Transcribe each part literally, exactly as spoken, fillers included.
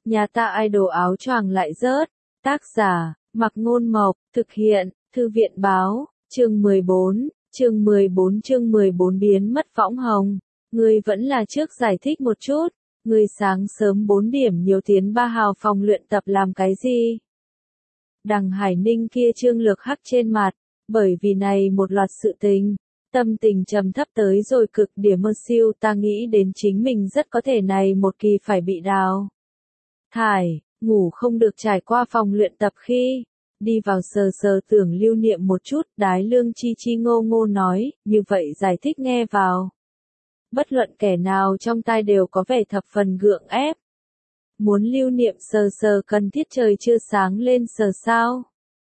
Nhà ta idol áo choàng lại rớt. Tác giả, Mặc Ngôn Mộc, thực hiện, Thư viện Báo, chương mười bốn, chương mười bốn chương mười bốn biến mất võng hồng. Ngươi vẫn là trước giải thích một chút, ngươi sáng sớm bốn điểm nhiều tiến ba hào phòng luyện tập làm cái gì? Đằng Hải Ninh kia trương lược hắc trên mặt, bởi vì này một loạt sự tình, tâm tình trầm thấp tới rồi cực điểm mơ siêu, ta nghĩ đến chính mình rất có thể này một kỳ phải bị đào thải, ngủ không được trải qua phòng luyện tập khi đi vào sờ sờ tưởng lưu niệm một chút, Đái Lương chi chi ngô ngô nói, như vậy giải thích nghe vào. Bất luận kẻ nào trong tai đều có vẻ thập phần gượng ép. Muốn lưu niệm sờ sờ cần thiết trời chưa sáng lên sờ sao.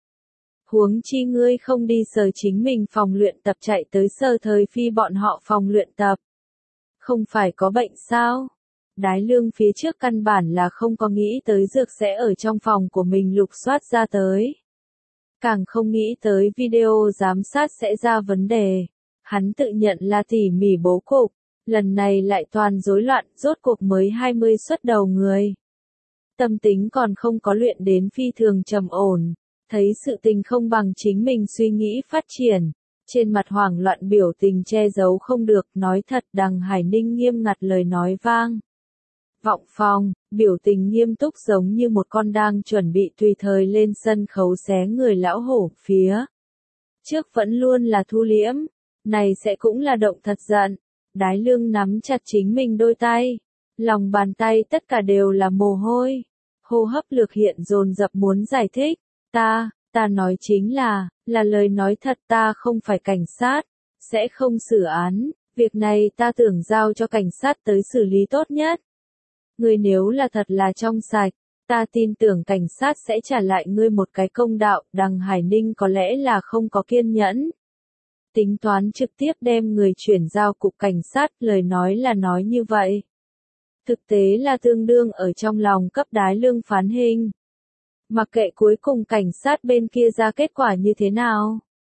Huống chi ngươi không đi sờ chính mình phòng luyện tập chạy tới sờ thời phi bọn họ phòng luyện tập. Không phải có bệnh sao? Đái Lương phía trước căn bản là không có nghĩ tới dược sẽ ở trong phòng của mình lục soát ra tới. Càng không nghĩ tới video giám sát sẽ ra vấn đề. Hắn tự nhận là tỉ mỉ bố cục, lần này lại toàn rối loạn, rốt cuộc mới hai mươi xuất đầu người. Tâm tính còn không có luyện đến phi thường trầm ổn, thấy sự tình không bằng chính mình suy nghĩ phát triển. Trên mặt hoảng loạn biểu tình che giấu không được, nói thật Đằng Hải Ninh nghiêm ngặt lời nói vang. Vọng phòng, biểu tình nghiêm túc giống như một con đang chuẩn bị tùy thời lên sân khấu xé người lão hổ phía. Trước vẫn luôn là thu liễm, này sẽ cũng là động thật giận. Đái Lương nắm chặt chính mình đôi tay, lòng bàn tay tất cả đều là mồ hôi, hô hấp lược hiện dồn dập muốn giải thích, ta, ta nói chính là, là lời nói thật, ta không phải cảnh sát, sẽ không xử án, việc này ta tưởng giao cho cảnh sát tới xử lý tốt nhất. Ngươi nếu là thật là trong sạch, ta tin tưởng cảnh sát sẽ trả lại ngươi một cái công đạo. Đằng Hải Ninh có lẽ là không có kiên nhẫn, tính toán trực tiếp đem người chuyển giao cục cảnh sát, lời nói là nói như vậy. Thực tế là tương đương ở trong lòng cấp Đái Lương phán hình. Mặc kệ cuối cùng cảnh sát bên kia ra kết quả như thế nào,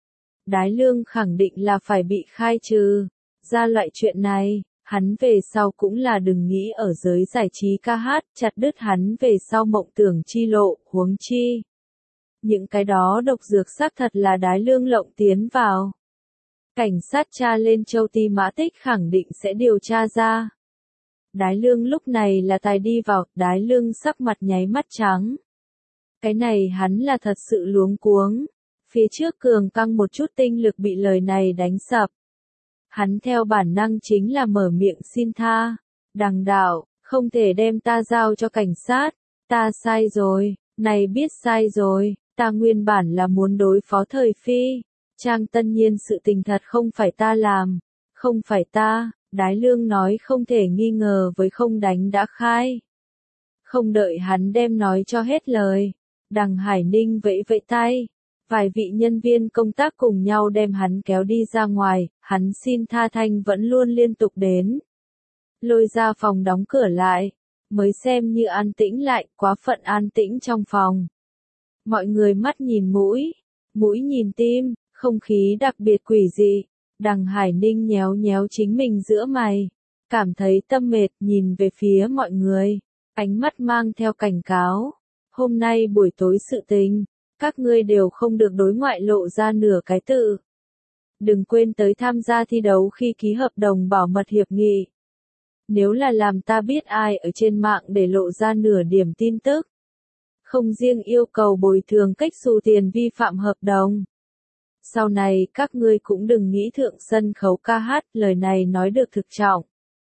Đái Lương khẳng định là phải bị khai trừ. Ra loại chuyện này, hắn về sau cũng là đừng nghĩ ở giới giải trí ca hát, chặt đứt hắn về sau mộng tưởng chi lộ, huống chi. Những cái đó độc dược xác thật là Đái Lương lộng tiến vào. Cảnh sát tra lên Châu Ti Mã Tích khẳng định sẽ điều tra ra. Đái Lương lúc này là tài đi vào, Đái Lương sắc mặt nháy mắt trắng. Cái này hắn là thật sự luống cuống. Phía trước cường căng một chút tinh lực bị lời này đánh sập. Hắn theo bản năng chính là mở miệng xin tha. Đằng đạo, không thể đem ta giao cho cảnh sát. Ta sai rồi, này biết sai rồi, ta nguyên bản là muốn đối phó thời phi. Trang Tân Nhiên sự tình thật không phải ta làm, không phải ta, Đái Lương nói không thể nghi ngờ với không đánh đã khai. Không đợi hắn đem nói cho hết lời, Đằng Hải Ninh vẫy vẫy tay, vài vị nhân viên công tác cùng nhau đem hắn kéo đi ra ngoài, hắn xin tha thanh vẫn luôn liên tục đến. Lôi ra phòng đóng cửa lại, mới xem như an tĩnh lại, quá phận an tĩnh trong phòng. Mọi người mắt nhìn mũi, mũi nhìn tim. Không khí đặc biệt quỷ dị, Đằng Hải Ninh nhéo nhéo chính mình giữa mày, cảm thấy tâm mệt, nhìn về phía mọi người, ánh mắt mang theo cảnh cáo. Hôm nay buổi tối sự tình, các ngươi đều không được đối ngoại lộ ra nửa cái tự. Đừng quên tới tham gia thi đấu khi ký hợp đồng bảo mật hiệp nghị. Nếu là làm ta biết ai ở trên mạng để lộ ra nửa điểm tin tức, không riêng yêu cầu bồi thường cách xù tiền vi phạm hợp đồng. Sau này các ngươi cũng đừng nghĩ thượng sân khấu ca hát, lời này nói được thực trọng.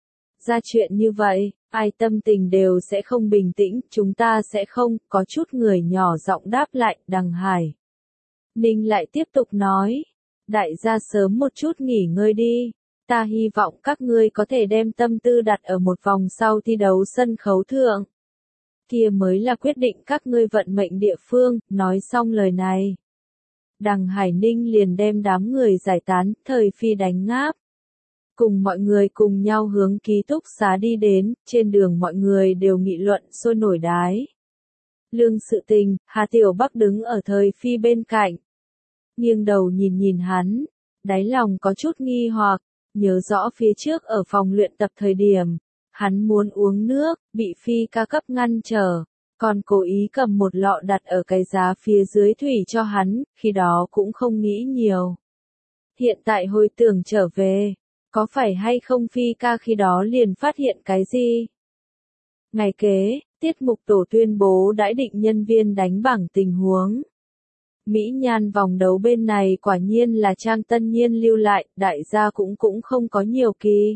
Ra chuyện như vậy, ai tâm tình đều sẽ không bình tĩnh, chúng ta sẽ không, có chút người nhỏ giọng đáp lại. Đằng Hải Ninh lại tiếp tục nói, đại gia sớm một chút nghỉ ngơi đi, ta hy vọng các ngươi có thể đem tâm tư đặt ở một vòng sau thi đấu sân khấu thượng. Kia mới là quyết định các ngươi vận mệnh địa phương. Nói xong lời này, Đằng Hải Ninh liền đem đám người giải tán, thời phi đánh ngáp. Cùng mọi người cùng nhau hướng ký túc xá đi đến, trên đường mọi người đều nghị luận sôi nổi. Đái Lương sự tình, Hà Tiểu Bắc đứng ở thời phi bên cạnh. Nghiêng đầu nhìn nhìn hắn, đáy lòng có chút nghi hoặc, nhớ rõ phía trước ở phòng luyện tập thời điểm, hắn muốn uống nước, bị phi ca cấp ngăn trở, Còn cố ý cầm một lọ đặt ở cái giá phía dưới thủy cho hắn, khi đó cũng không nghĩ nhiều. Hiện tại hồi tưởng trở về, có phải hay không Phi ca khi đó liền phát hiện cái gì? Ngày kế, tiết mục tổ tuyên bố đãi định nhân viên đánh bảng tình huống. Mỹ Nhan vòng đấu bên này quả nhiên là Trang Tân Nhiên lưu lại, đại gia cũng cũng không có nhiều kỳ.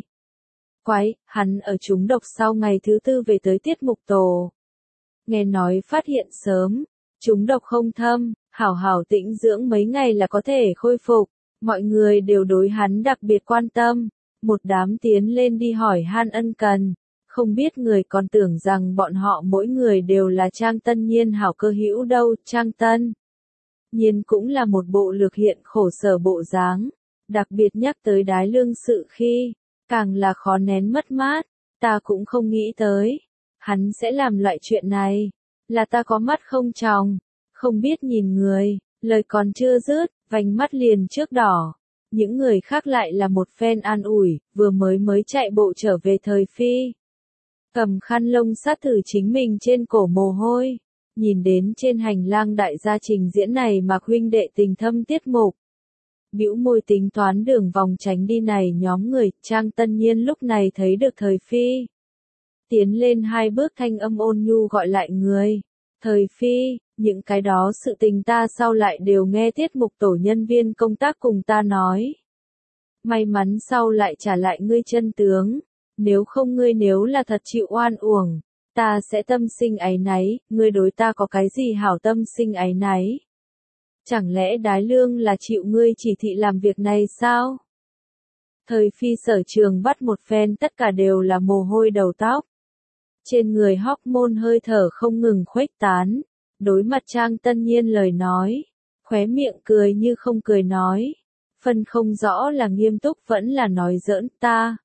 Quái, hắn ở trúng độc sau ngày thứ tư về tới tiết mục tổ. Nghe nói phát hiện sớm, trúng độc không thâm, hảo hảo tĩnh dưỡng mấy ngày là có thể khôi phục. Mọi người đều đối hắn đặc biệt quan tâm, một đám tiến lên đi hỏi han ân cần. Không biết người còn tưởng rằng bọn họ mỗi người đều là Trang Tân Nhiên hảo cơ hữu đâu. Trang Tân Nhiên cũng là một bộ lược hiện khổ sở bộ dáng, đặc biệt nhắc tới đái lương sự khi, càng là khó nén mất mát. Ta cũng không nghĩ tới, hắn sẽ làm loại chuyện này, là ta có mắt không tròng, không biết nhìn người. Lời còn chưa dứt, vành mắt liền trước đỏ. Những người khác lại là một phen an ủi, vừa mới mới chạy bộ trở về thời Phi. Cầm khăn lông sát thử chính mình trên cổ mồ hôi. Nhìn đến trên hành lang đại gia trình diễn này mà huynh đệ tình thâm tiết mục. Bĩu môi tính toán đường vòng tránh đi này nhóm người, Trang Tân Nhiên lúc này thấy được thời Phi. Tiến lên hai bước thanh âm ôn nhu gọi lại người. Thời Phi, những cái đó sự tình ta sau lại đều nghe tiết mục tổ nhân viên công tác cùng ta nói. May mắn sau lại trả lại ngươi chân tướng, nếu không ngươi nếu là thật chịu oan uổng, ta sẽ tâm sinh áy náy, ngươi đối ta có cái gì hảo tâm sinh áy náy? Chẳng lẽ đái lương là chịu ngươi chỉ thị làm việc này sao? Thời Phi sở trường bắt một phen tất cả đều là mồ hôi đầu tóc. Trên người hormone hơi thở không ngừng khuếch tán, đối mặt Trang Tân Nhiên lời nói, khóe miệng cười như không cười nói, phân không rõ là nghiêm túc vẫn là nói giỡn. Ta,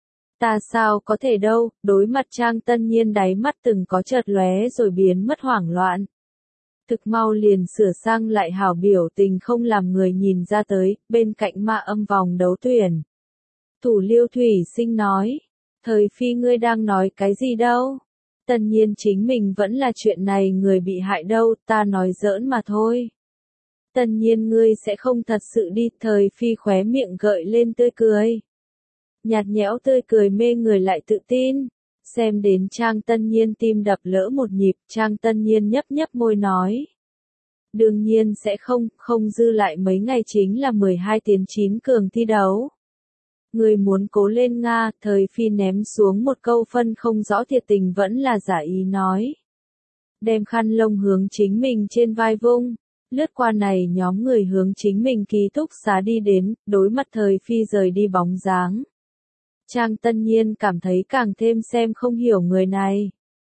ta sao có thể đâu, đối mặt Trang Tân Nhiên đáy mắt từng có chợt lóe rồi biến mất hoảng loạn. Thực mau liền sửa sang lại hảo biểu tình không làm người nhìn ra tới, bên cạnh ma âm vòng đấu tuyển. Thủ Liêu Thủy Sinh nói, thời Phi ngươi đang nói cái gì đâu? Tân Nhiên chính mình vẫn là chuyện này người bị hại đâu, ta nói giỡn mà thôi. Tân Nhiên ngươi sẽ không thật sự đi, thời Phi khóe miệng gợi lên tươi cười. Nhạt nhẽo tươi cười mê người lại tự tin. Xem đến Trang Tân Nhiên tim đập lỡ một nhịp, Trang Tân Nhiên nhấp nhấp môi nói. Đương nhiên sẽ không, không dư lại mấy ngày chính là mười hai tiến chín cường thi đấu. Người muốn cố lên Nga, thời Phi ném xuống một câu phân không rõ thiệt tình vẫn là giả ý nói. Đem khăn lông hướng chính mình trên vai vung, lướt qua này nhóm người hướng chính mình ký túc xá đi đến, đối mặt thời Phi rời đi bóng dáng. Trang Tân Nhiên cảm thấy càng thêm xem không hiểu người này.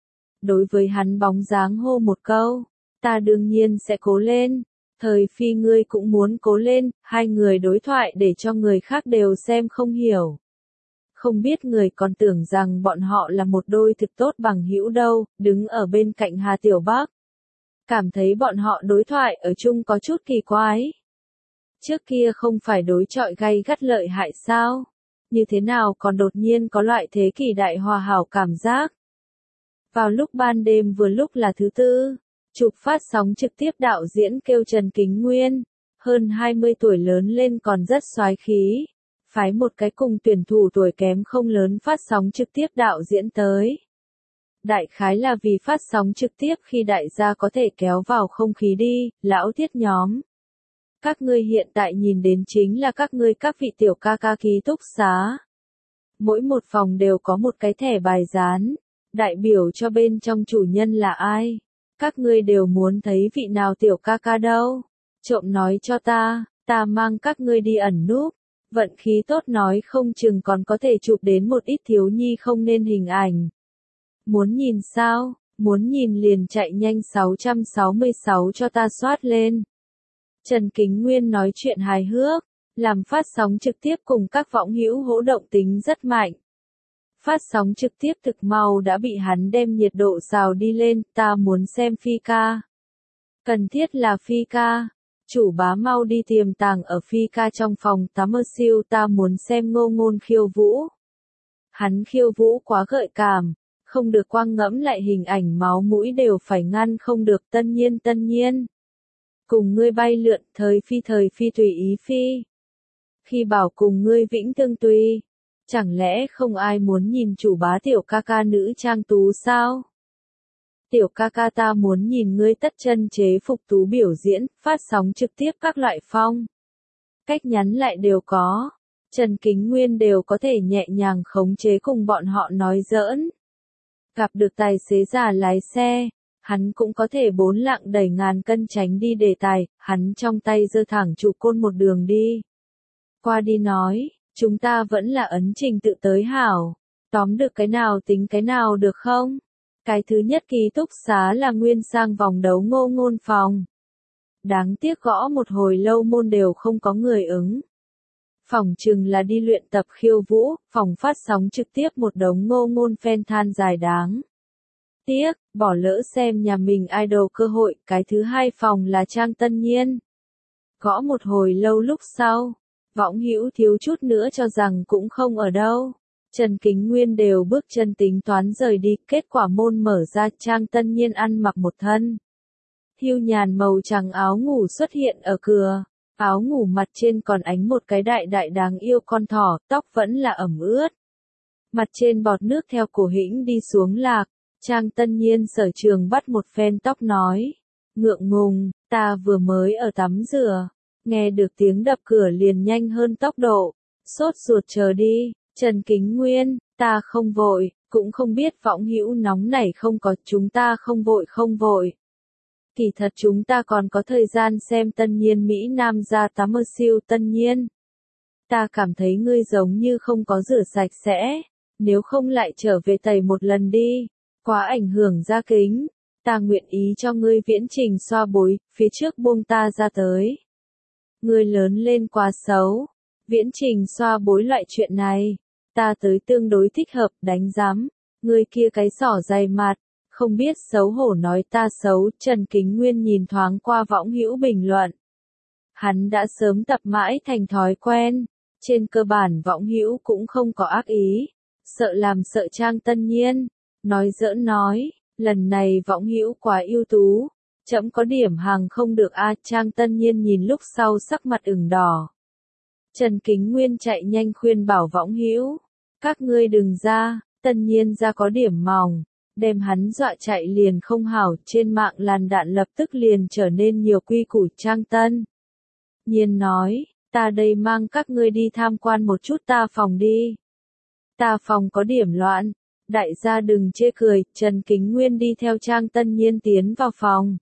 Đối với hắn bóng dáng hô một câu, ta đương nhiên sẽ cố lên. Thời Phi ngươi cũng muốn cố lên, hai người đối thoại để cho người khác đều xem không hiểu. Không biết người còn tưởng rằng bọn họ là một đôi thực tốt bằng hữu đâu, đứng ở bên cạnh Hà Tiểu Bắc. Cảm thấy bọn họ đối thoại ở chung có chút kỳ quái. Trước kia không phải đối chọi gay gắt lợi hại sao? Như thế nào còn đột nhiên có loại thế kỷ đại hòa hảo cảm giác? Vào lúc ban đêm vừa lúc là thứ tư. Chụp phát sóng trực tiếp đạo diễn kêu Trần Kính Nguyên, hơn hai mươi tuổi lớn lên còn rất soái khí, phái một cái cùng tuyển thủ tuổi kém không lớn phát sóng trực tiếp đạo diễn tới. Đại khái là vì phát sóng trực tiếp khi đại gia có thể kéo vào không khí đi, lão thiết nhóm. Các ngươi hiện tại nhìn đến chính là các ngươi các vị tiểu ca ca ký túc xá. Mỗi một phòng đều có một cái thẻ bài dán, đại biểu cho bên trong chủ nhân là ai. Các ngươi đều muốn thấy vị nào tiểu ca ca đâu. Trộm nói cho ta, ta mang các ngươi đi ẩn núp. Vận khí tốt nói không chừng còn có thể chụp đến một ít thiếu nhi không nên hình ảnh. Muốn nhìn sao? Muốn nhìn liền chạy nhanh sáu sáu sáu cho ta soát lên. Trần Kính Nguyên nói chuyện hài hước, làm phát sóng trực tiếp cùng các võng hữu hỗ động tính rất mạnh. Phát sóng trực tiếp thực mau đã bị hắn đem nhiệt độ xào đi lên, ta muốn xem Phi ca. Cần thiết là Phi ca. Chủ bá mau đi tiềm tàng ở Phi ca trong phòng tắm ở siêu, ta muốn xem Ngô Ngôn khiêu vũ. Hắn khiêu vũ quá gợi cảm, Không được quang ngẫm lại hình ảnh máu mũi đều phải ngăn không được, Tân Nhiên Tân Nhiên. Cùng ngươi bay lượn, thời phi thời phi tùy ý phi. Khi bảo cùng ngươi vĩnh tương tùy, chẳng lẽ không ai muốn nhìn chủ bá tiểu ca ca nữ trang tú sao? Tiểu ca ca ta muốn nhìn ngươi tất chân chế phục tú biểu diễn, phát sóng trực tiếp các loại phong. Cách nhắn lại đều có. Trần Kính Nguyên đều có thể nhẹ nhàng khống chế cùng bọn họ nói giỡn. Gặp được tài xế già lái xe, hắn cũng có thể bốn lạng đẩy ngàn cân tránh đi đề tài, hắn trong tay giơ thẳng trụ côn một đường đi. Qua đi nói, chúng ta vẫn là ấn trình tự tới hảo. Tóm được cái nào tính cái nào được không? Cái thứ nhất ký túc xá là nguyên sang vòng đấu Ngô Ngôn phòng. Đáng tiếc gõ một hồi lâu môn đều không có người ứng. Phòng chừng là đi luyện tập khiêu vũ, phòng phát sóng trực tiếp một đống Ngô Ngôn fan than dài đáng. Tiếc, bỏ lỡ xem nhà mình idol cơ hội, cái thứ hai phòng là Trang Tân Nhiên. Gõ một hồi lâu lúc sau, Võng Hữu thiếu chút nữa cho rằng cũng không ở đâu. Trần Kính Nguyên đều bước chân tính toán rời đi, kết quả môn mở ra, Trang Tân Nhiên ăn mặc một thân hưu nhàn màu trắng áo ngủ xuất hiện ở cửa. Áo ngủ mặt trên còn ánh một cái đại đại đáng yêu con thỏ, tóc vẫn là ẩm ướt. Mặt trên bọt nước theo cổ hĩnh đi xuống lạc. Trang Tân Nhiên sở trường bắt một phen tóc nói. Ngượng ngùng, ta vừa mới ở tắm rửa. Nghe được tiếng đập cửa liền nhanh hơn tốc độ. Sốt ruột chờ đi. Trần Kính Nguyên, ta không vội, cũng không biết Võng Hữu nóng nảy không có, chúng ta không vội không vội. Kỳ thật chúng ta còn có thời gian xem Tân Nhiên Mỹ Nam ra tắm ở siêu Tân Nhiên. Ta cảm thấy ngươi giống như không có rửa sạch sẽ, nếu không lại trở về tẩy một lần đi, quá ảnh hưởng da kính. Ta nguyện ý cho ngươi viễn trình xoa bối, phía trước buông ta ra tới. Ngươi lớn lên quá xấu, viễn trình xoa bối loại chuyện này. Ta tới tương đối thích hợp, đánh giám, ngươi kia cái sỏ dày mặt, không biết xấu hổ nói ta xấu. Trần Kính Nguyên nhìn thoáng qua Võng Hữu bình luận. Hắn đã sớm tập mãi thành thói quen, trên cơ bản Võng Hữu cũng không có ác ý, sợ làm sợ Trang Tân Nhiên, nói giỡn nói, lần này Võng Hữu quá ưu tú, chậm có điểm hàng không được a. Trang Tân Nhiên nhìn lúc sau sắc mặt ửng đỏ. Trần Kính Nguyên chạy nhanh khuyên bảo Võng Hữu, các ngươi đừng ra, Tân Nhiên ra có điểm mỏng, đem hắn dọa chạy liền không hảo. Trên mạng làn đạn lập tức liền trở nên nhiều quy củ. Trang Tân Nhiên nói, ta đây mang các ngươi đi tham quan một chút ta phòng đi. Ta phòng có điểm loạn, đại gia đừng chê cười. Trần Kính Nguyên đi theo Trang Tân Nhiên tiến vào phòng.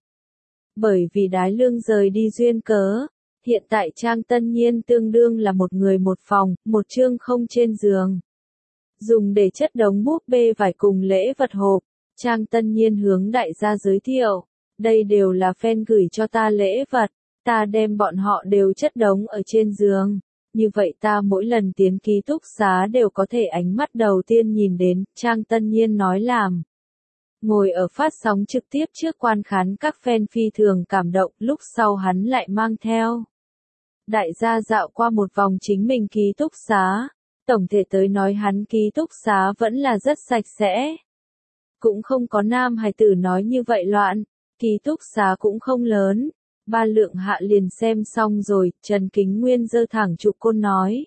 Bởi vì Đái Lương rời đi duyên cớ, hiện tại Trang Tân Nhiên tương đương là một người một phòng, một chương không trên giường. Dùng để chất đống búp bê vải cùng lễ vật hộp, Trang Tân Nhiên hướng đại gia giới thiệu, đây đều là fan gửi cho ta lễ vật, ta đem bọn họ đều chất đống ở trên giường, như vậy ta mỗi lần tiến ký túc xá đều có thể ánh mắt đầu tiên nhìn đến. Trang Tân Nhiên nói làm. Ngồi ở phát sóng trực tiếp trước quan khán các fan phi thường cảm động, lúc sau hắn lại mang theo đại gia dạo qua một vòng chính mình ký túc xá. Tổng thể tới nói hắn ký túc xá vẫn là rất sạch sẽ. Cũng không có nam hài tử nói như vậy loạn, ký túc xá cũng không lớn. Ba lượng hạ liền xem xong rồi, Trần Kính Nguyên giơ thẳng trụ côn nói.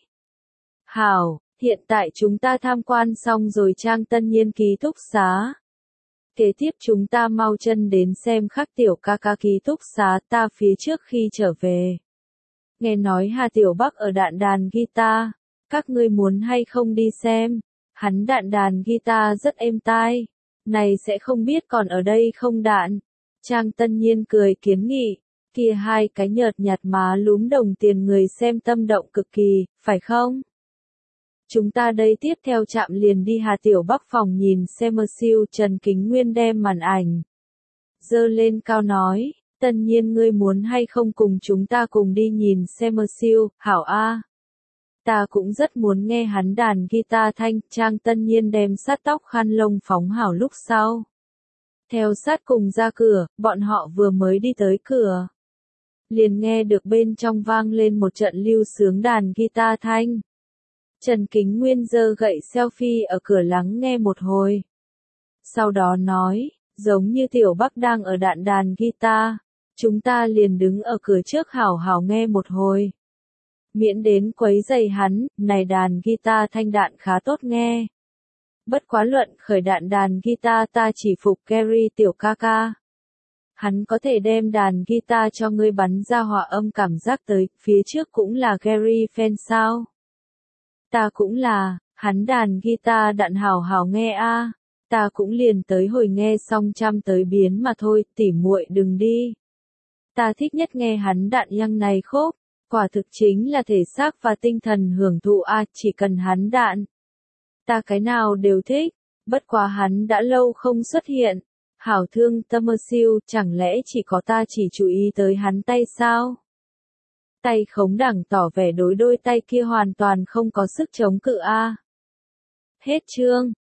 Hảo, hiện tại chúng ta tham quan xong rồi Trang Tân Nhiên ký túc xá. Kế tiếp chúng ta mau chân đến xem Khắc tiểu ca ca ký túc xá. Ta phía trước khi trở về, nghe nói Hà Tiểu Bắc ở đạn đàn guitar. Các ngươi muốn hay không đi xem? Hắn đạn đàn guitar rất êm tai. Này sẽ không biết còn ở đây không đạn? Trang Tân Nhiên cười kiến nghị. Kia hai cái nhợt nhạt má lúm đồng tiền người xem tâm động cực kỳ, phải không? Chúng ta đây tiếp theo chạm liền đi Hà Tiểu Bắc phòng nhìn xem siêu. Trần Kính Nguyên đem màn ảnh giơ lên cao nói, Tân Nhiên ngươi muốn hay không cùng chúng ta cùng đi nhìn xem siêu, hảo a. Ta cũng rất muốn nghe hắn đàn guitar thanh. Trang Tân Nhiên đem sát tóc khăn lông phóng hảo lúc sau. Theo sát cùng ra cửa, bọn họ vừa mới đi tới cửa. Liền nghe được bên trong vang lên một trận lưu sướng đàn guitar thanh. Trần Kính Nguyên giơ gậy selfie ở cửa lắng nghe một hồi. Sau đó nói, giống như Tiểu Bắc đang ở đạn đàn guitar, chúng ta liền đứng ở cửa trước hảo hảo nghe một hồi. Miễn đến quấy rầy hắn, này đàn guitar thanh đạn khá tốt nghe. Bất quá luận khởi đạn đàn guitar ta chỉ phục Gary tiểu ca ca. Hắn có thể đem đàn guitar cho ngươi bắn ra hòa âm cảm giác tới, phía trước cũng là Gary fan sao? Ta cũng là, hắn đàn guitar đạn hảo hảo nghe a, ta cũng liền tới hồi nghe xong trăm tới biến mà thôi, tỉ muội đừng đi. Ta thích nhất nghe hắn đạn nhăng này khúc, quả thực chính là thể xác và tinh thần hưởng thụ a, chỉ cần hắn đạn. Ta cái nào đều thích, bất quá hắn đã lâu không xuất hiện. Hảo thương tâm mơ siêu, chẳng lẽ chỉ có ta chỉ chú ý tới hắn tay sao? Tay khống đẳng tỏ vẻ đối đôi tay kia hoàn toàn không có sức chống cự a. Hết chương.